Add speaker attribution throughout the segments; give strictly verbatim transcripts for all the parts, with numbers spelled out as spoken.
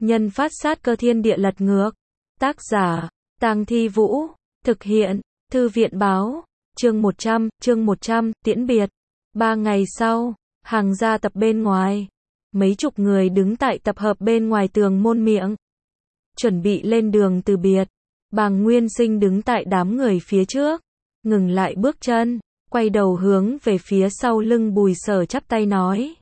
Speaker 1: Nhân phát sát cơ thiên địa lật ngược. Tác giả, Tang Thi Vũ. Thực hiện, Thư viện báo. Chương một trăm, chương một trăm, tiễn biệt. Ba ngày sau, Hằng gia tập bên ngoài. Mấy chục người đứng tại tập hợp bên ngoài tường môn miệng. Chuẩn bị lên đường từ biệt. Bàng Nguyên Sinh đứng tại đám người phía trước. Ngừng lại bước chân, quay đầu hướng về phía sau lưng Bùi Sở chắp tay nói.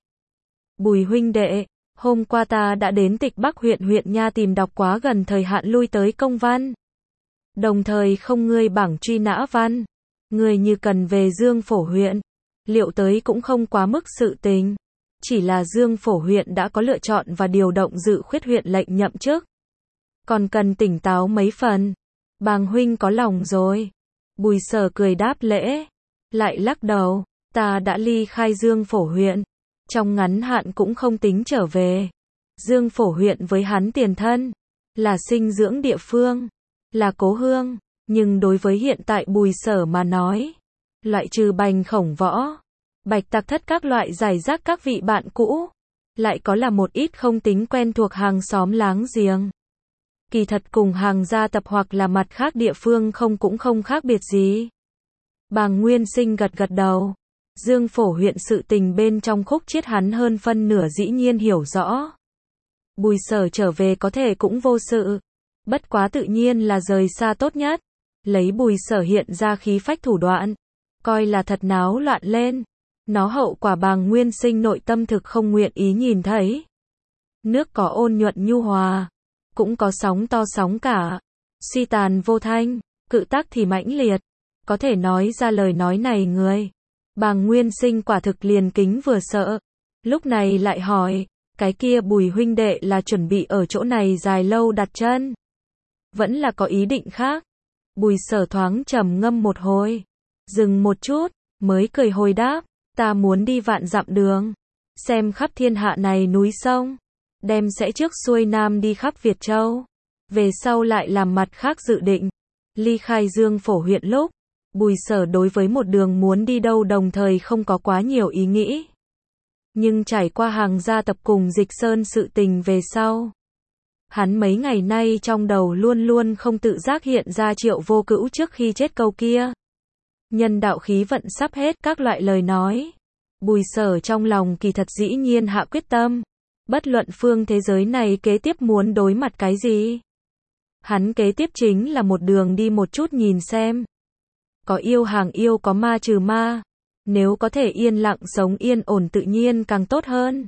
Speaker 1: Bùi huynh đệ, hôm qua ta đã đến Tịch Bắc huyện huyện nha tìm đọc quá gần thời hạn lui tới công văn. Đồng thời không ngươi bảng truy nã văn. Ngươi như cần về Dương Phổ huyện. Liệu tới cũng không quá mức sự tình. Chỉ là Dương Phổ huyện đã có lựa chọn và điều động Dự Khuyết huyện lệnh nhậm chức. Còn cần tỉnh táo mấy phần. Bàng huynh có lòng rồi. Bùi Sở cười đáp lễ. Lại lắc đầu. Ta đã ly khai Dương Phổ huyện. Trong ngắn hạn cũng không tính trở về. Dương Phổ huyện với hắn tiền thân. Là sinh dưỡng địa phương. Là cố hương. Nhưng đối với hiện tại Bùi Sở mà nói. Loại trừ Bành Khổng Võ. Bạch Tạc Thất các loại giải rác các vị bạn cũ. Lại có là một ít không tính quen thuộc hàng xóm láng giềng. Kỳ thật cùng Hằng gia tập hoặc là mặt khác địa phương không cũng không khác biệt gì. Bàng Nguyên Sinh gật gật đầu. Dương Phổ huyện sự tình bên trong khúc chiết hắn hơn phân nửa dĩ nhiên hiểu rõ. Bùi Sở trở về có thể cũng vô sự. Bất quá tự nhiên là rời xa tốt nhất. Lấy Bùi Sở hiện ra khí phách thủ đoạn. Coi là thật náo loạn lên. Nó hậu quả Bàng Nguyên Sinh nội tâm thực không nguyện ý nhìn thấy. Nước có ôn nhuận nhu hòa. Cũng có sóng to sóng cả. Suy tàn vô thanh. Cự tác thì mãnh liệt. Có thể nói ra lời nói này người. Bàng Nguyên Sinh quả thực liền kính vừa sợ. Lúc này lại hỏi. Cái kia Bùi huynh đệ là chuẩn bị ở chỗ này dài lâu đặt chân. Vẫn là có ý định khác. Bùi Sở thoáng trầm ngâm một hồi. Dừng một chút. Mới cười hồi đáp. Ta muốn đi vạn dặm đường. Xem khắp thiên hạ này núi sông. Đem sẽ trước xuôi nam đi khắp Việt Châu. Về sau lại làm mặt khác dự định. Ly khai Dương Phổ huyện lúc. Bùi Sở đối với một đường muốn đi đâu đồng thời không có quá nhiều ý nghĩ. Nhưng trải qua Hằng gia tập cùng Dịch Sơn sự tình về sau. Hắn mấy ngày nay trong đầu luôn luôn không tự giác hiện ra Triệu Vô Cữu trước khi chết câu kia. Nhân đạo khí vận sắp hết các loại lời nói. Bùi Sở trong lòng kỳ thật dĩ nhiên hạ quyết tâm. Bất luận phương thế giới này kế tiếp muốn đối mặt cái gì. Hắn kế tiếp chính là một đường đi một chút nhìn xem. Có yêu hàng yêu có ma trừ ma. Nếu có thể yên lặng sống yên ổn tự nhiên càng tốt hơn.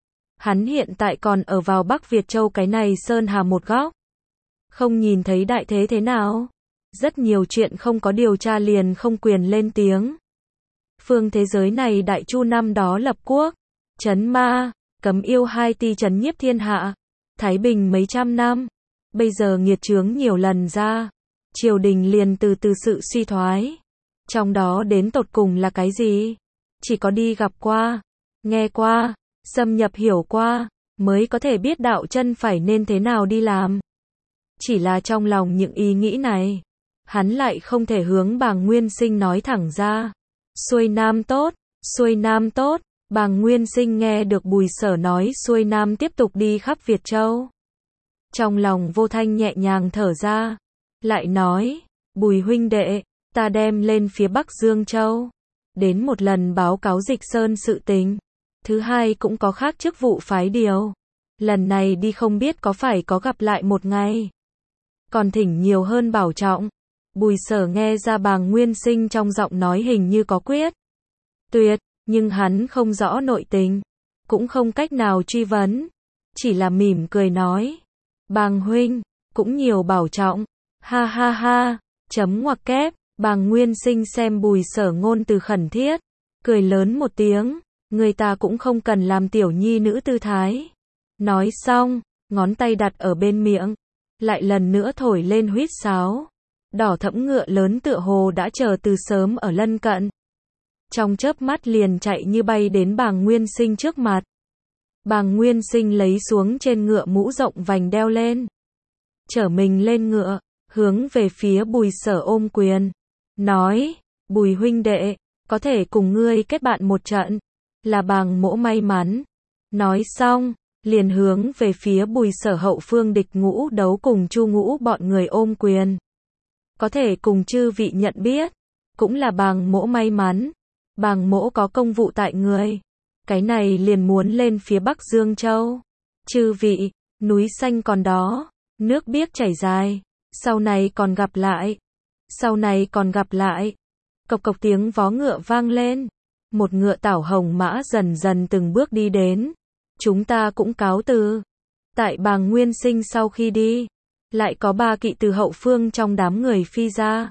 Speaker 1: Hắn hiện tại còn ở vào Bắc Việt Châu cái này sơn hà một góc. Không nhìn thấy đại thế thế nào. Rất nhiều chuyện không có điều tra liền không quyền lên tiếng. Phương thế giới này Đại Chu năm đó lập quốc. Trấn ma, cấm yêu hai ti trấn nhiếp thiên hạ. Thái Bình mấy trăm năm. Bây giờ nghiệt chướng nhiều lần ra. Triều đình liền từ từ sự suy thoái. Trong đó đến tột cùng là cái gì? Chỉ có đi gặp qua, nghe qua, xâm nhập hiểu qua, mới có thể biết đạo chân phải nên thế nào đi làm. Chỉ là trong lòng những ý nghĩ này, hắn lại không thể hướng Bàng Nguyên Sinh nói thẳng ra. Xuôi nam tốt, xuôi nam tốt. Bàng Nguyên Sinh nghe được Bùi Sở nói xuôi nam tiếp tục đi khắp Việt Châu. Trong lòng vô thanh nhẹ nhàng thở ra. Lại nói, Bùi huynh đệ, ta đem lên phía Bắc Dương Châu. Đến một lần báo cáo Dịch Sơn sự tình. Thứ hai cũng có khác chức vụ phái điều. Lần này đi không biết có phải có gặp lại một ngày. Còn thỉnh nhiều hơn bảo trọng. Bùi Sở nghe ra Bàng Nguyên Sinh trong giọng nói hình như có quyết tuyệt, nhưng hắn không rõ nội tình. Cũng không cách nào truy vấn. Chỉ là mỉm cười nói. Bàng huynh, cũng nhiều bảo trọng. Ha ha ha, chấm ngoặc kép. Bàng Nguyên Sinh xem Bùi Sở ngôn từ khẩn thiết. Cười lớn một tiếng. Người ta cũng không cần làm tiểu nhi nữ tư thái. Nói xong, ngón tay đặt ở bên miệng. Lại lần nữa thổi lên huýt sáo. Đỏ thẫm ngựa lớn tựa hồ đã chờ từ sớm ở lân cận. Trong chớp mắt liền chạy như bay đến Bàng Nguyên Sinh trước mặt. Bàng Nguyên Sinh lấy xuống trên ngựa mũ rộng vành đeo lên. Chở mình lên ngựa, hướng về phía Bùi Sở ôm quyền. Nói, Bùi huynh đệ, có thể cùng ngươi kết bạn một trận. Là Bàng mỗ may mắn. Nói xong, liền hướng về phía Bùi Sở hậu phương Địch Ngũ Đấu cùng Chu Ngũ bọn người ôm quyền. Có thể cùng chư vị nhận biết, cũng là Bàng Mỗ may mắn. Bàng Mỗ có công vụ tại người, cái này liền muốn lên phía Bắc Dương Châu. Chư vị, núi xanh còn đó, nước biếc chảy dài, sau này còn gặp lại. Sau này còn gặp lại. Cộc cộc tiếng vó ngựa vang lên. Một ngựa tảo hồng mã dần dần từng bước đi đến. Chúng ta cũng cáo từ. Tại Bàng Nguyên Sinh sau khi đi, lại có ba kỵ từ hậu phương trong đám người phi ra.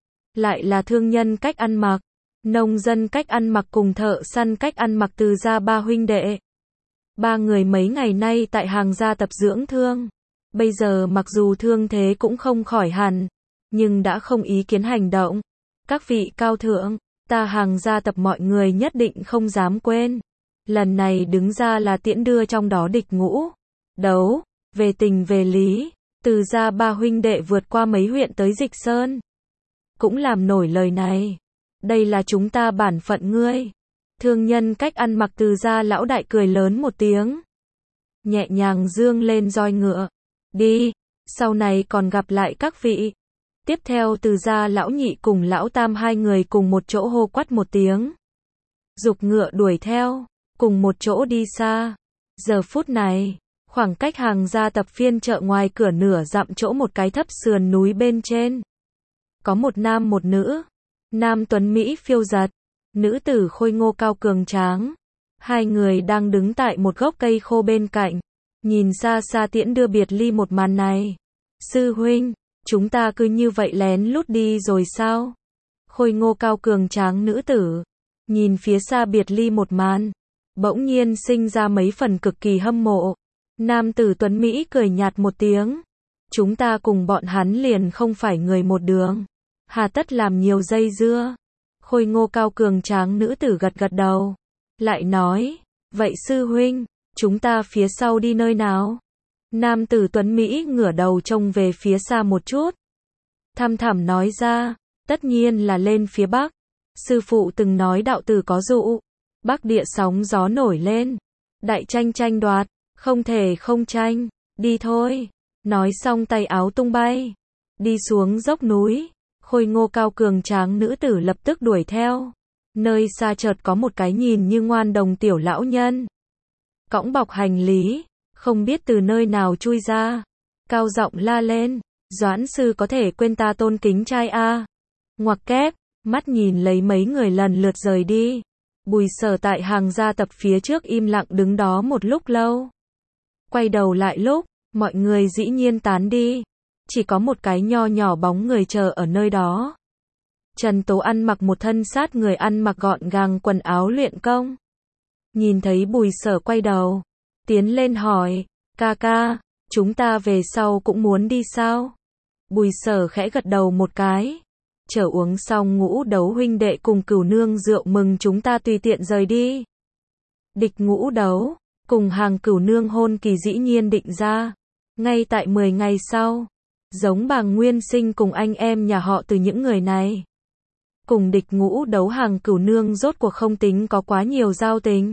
Speaker 1: Lại là thương nhân cách ăn mặc, nông dân cách ăn mặc cùng thợ săn cách ăn mặc từ gia ba huynh đệ. Ba người mấy ngày nay tại Hàng gia tập dưỡng thương. Bây giờ mặc dù thương thế cũng không khỏi hẳn, nhưng đã không ý kiến hành động. Các vị cao thượng, ta Hàng gia tập mọi người nhất định không dám quên. Lần này đứng ra là tiễn đưa trong đó Địch Ngũ Đấu, về tình về lý, từ gia ba huynh đệ vượt qua mấy huyện tới Dịch Sơn. Cũng làm nổi lời này. Đây là chúng ta bản phận ngươi. Thương nhân cách ăn mặc từ gia lão đại cười lớn một tiếng. Nhẹ nhàng dương lên roi ngựa. Đi, sau này còn gặp lại các vị. Tiếp theo từ gia lão nhị cùng lão tam hai người cùng một chỗ hô quát một tiếng. Dục ngựa đuổi theo, cùng một chỗ đi xa. Giờ phút này, khoảng cách Hàng gia tập phiên chợ ngoài cửa nửa dặm chỗ một cái thấp sườn núi bên trên. Có một nam một nữ. Nam tuấn Mỹ phiêu giật, nữ tử khôi ngô cao cường tráng. Hai người đang đứng tại một gốc cây khô bên cạnh, nhìn xa xa tiễn đưa biệt ly một màn này. Sư huynh, chúng ta cứ như vậy lén lút đi rồi sao? Khôi ngô cao cường tráng nữ tử, nhìn phía xa biệt ly một màn, bỗng nhiên sinh ra mấy phần cực kỳ hâm mộ. Nam tử tuấn Mỹ cười nhạt một tiếng. Chúng ta cùng bọn hắn liền không phải người một đường. Hà tất làm nhiều dây dưa. Khôi ngô cao cường tráng nữ tử gật gật đầu. Lại nói, vậy sư huynh, chúng ta phía sau đi nơi nào? Nam tử tuấn Mỹ ngửa đầu trông về phía xa một chút. Thăm thẳm nói ra, tất nhiên là lên phía Bắc. Sư phụ từng nói đạo tử có dụ. Bắc địa sóng gió nổi lên. Đại tranh tranh đoạt, không thể không tranh. Đi thôi. Nói xong tay áo tung bay. Đi xuống dốc núi. Khôi ngô cao cường tráng nữ tử lập tức đuổi theo. Nơi xa chợt có một cái nhìn như ngoan đồng tiểu lão nhân. Cõng bọc hành lý, không biết từ nơi nào chui ra. Cao giọng la lên, Doãn sư có thể quên ta tôn kính trai a? Ngoặc kép, mắt nhìn lấy mấy người lần lượt rời đi. Bùi Sở tại Hàng gia tập phía trước im lặng đứng đó một lúc lâu. Quay đầu lại lúc, mọi người dĩ nhiên tán đi. Chỉ có một cái nho nhỏ bóng người chờ ở nơi đó. Trần Tố ăn mặc một thân sát người ăn mặc gọn gàng quần áo luyện công. Nhìn thấy Bùi Sở quay đầu, tiến lên hỏi, ca ca, chúng ta về sau cũng muốn đi sao? Bùi Sở khẽ gật đầu một cái. Chờ uống xong Ngũ Đấu huynh đệ cùng Cửu nương rượu mừng chúng ta tùy tiện rời đi. Địch Ngũ Đấu, cùng Hàng Cửu nương hôn kỳ dĩ nhiên định ra. Ngay tại mười ngày sau. Giống Bàng Nguyên Sinh cùng anh em nhà họ từ những người này. Cùng Địch Ngũ Đấu Hàng Cửu nương rốt cuộc không tính có quá nhiều giao tình.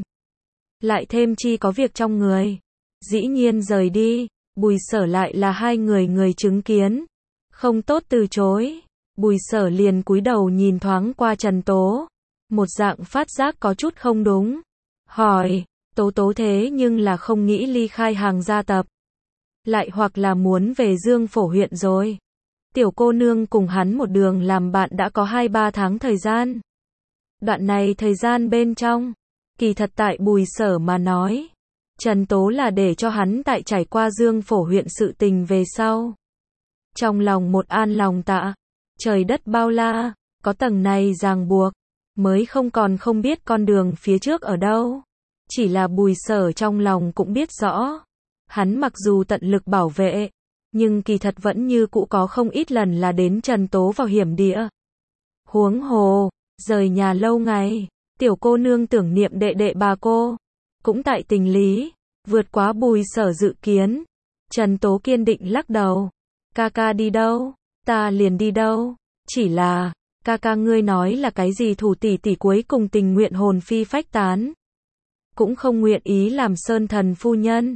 Speaker 1: Lại thêm chi có việc trong người. Dĩ nhiên rời đi, Bùi Sở lại là hai người người chứng kiến. Không tốt từ chối. Bùi Sở liền cúi đầu nhìn thoáng qua Trần Tố. Một dạng phát giác có chút không đúng. Hỏi, Tố Tố thế nhưng là không nghĩ ly khai Hàng gia tập. Lại hoặc là muốn về Dương Phổ huyện rồi. Tiểu cô nương cùng hắn một đường làm bạn đã có hai ba tháng thời gian. Đoạn này thời gian bên trong, kỳ thật tại Bùi Sở mà nói, Trần Tố là để cho hắn tại trải qua Dương Phổ huyện sự tình về sau. Trong lòng một an lòng tạ, trời đất bao la, có tầng này ràng buộc, mới không còn không biết con đường phía trước ở đâu. Chỉ là Bùi Sở trong lòng cũng biết rõ. Hắn mặc dù tận lực bảo vệ, nhưng kỳ thật vẫn như cũ có không ít lần là đến Trần Tố vào hiểm địa. Huống hồ, rời nhà lâu ngày, tiểu cô nương tưởng niệm đệ đệ bà cô, cũng tại tình lý, vượt quá Bùi Sở dự kiến. Trần Tố kiên định lắc đầu, ca ca đi đâu, ta liền đi đâu, chỉ là, ca ca ngươi nói là cái gì thủ tỷ tỷ cuối cùng tình nguyện hồn phi phách tán. Cũng không nguyện ý làm sơn thần phu nhân.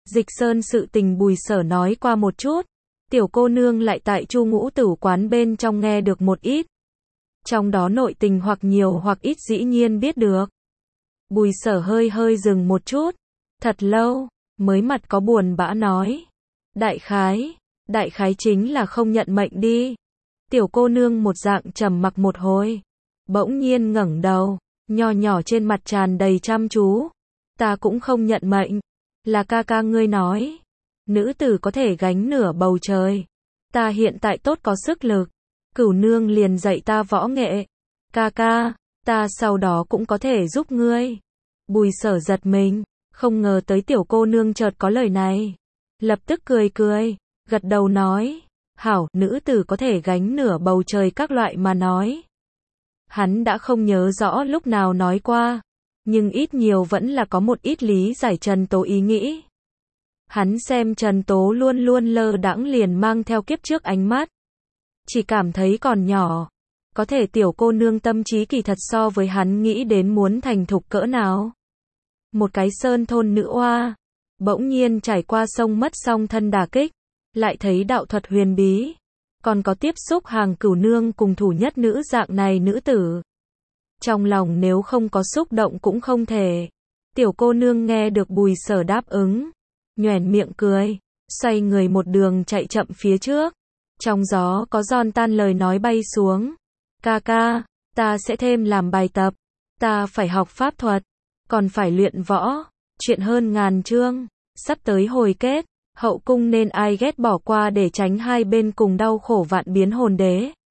Speaker 1: Dịch Sơn sự tình Bùi Sở nói qua một chút, tiểu cô nương lại tại Chu Ngũ Tửu quán bên trong nghe được một ít. Trong đó nội tình hoặc nhiều hoặc ít dĩ nhiên biết được. Bùi Sở hơi hơi dừng một chút, thật lâu, mới mặt có buồn bã nói. Đại khái, đại khái chính là không nhận mệnh đi. Tiểu cô nương một dạng trầm mặc một hồi, bỗng nhiên ngẩng đầu, nho nhỏ trên mặt tràn đầy chăm chú. Ta cũng không nhận mệnh, là ca ca ngươi nói. Nữ tử có thể gánh nửa bầu trời. Ta hiện tại tốt có sức lực, Cửu nương liền dạy ta võ nghệ. Ca ca, ta sau đó cũng có thể giúp ngươi. Bùi Sở giật mình, không ngờ tới tiểu cô nương chợt có lời này. Lập tức cười cười, gật đầu nói. Hảo, nữ tử có thể gánh nửa bầu trời các loại mà nói. Hắn đã không nhớ rõ lúc nào nói qua, nhưng ít nhiều vẫn là có một ít lý giải Trần Tố ý nghĩ. Hắn xem Trần Tố luôn luôn lơ đãng liền mang theo kiếp trước ánh mắt. Chỉ cảm thấy còn nhỏ. Có thể tiểu cô nương tâm trí kỳ thật so với hắn nghĩ đến muốn thành thục cỡ nào. Một cái sơn thôn nữ oa, bỗng nhiên trải qua sông mất song thân đả kích, lại thấy đạo thuật huyền bí, còn có tiếp xúc hàng Cửu nương cùng thủ nhất nữ dạng này nữ tử. Trong lòng nếu không có xúc động cũng không thể. Tiểu cô nương nghe được Bùi Sở đáp ứng, nhoẻn miệng cười, xoay người một đường chạy chậm phía trước. Trong gió có giòn tan lời nói bay xuống. Ca ca, ta sẽ thêm làm bài tập, ta phải học pháp thuật, còn phải luyện võ, chuyện hơn ngàn chương, sắp tới hồi kết, hậu cung nên ai ghét bỏ qua để tránh hai bên cùng đau khổ vạn biến hồn đế.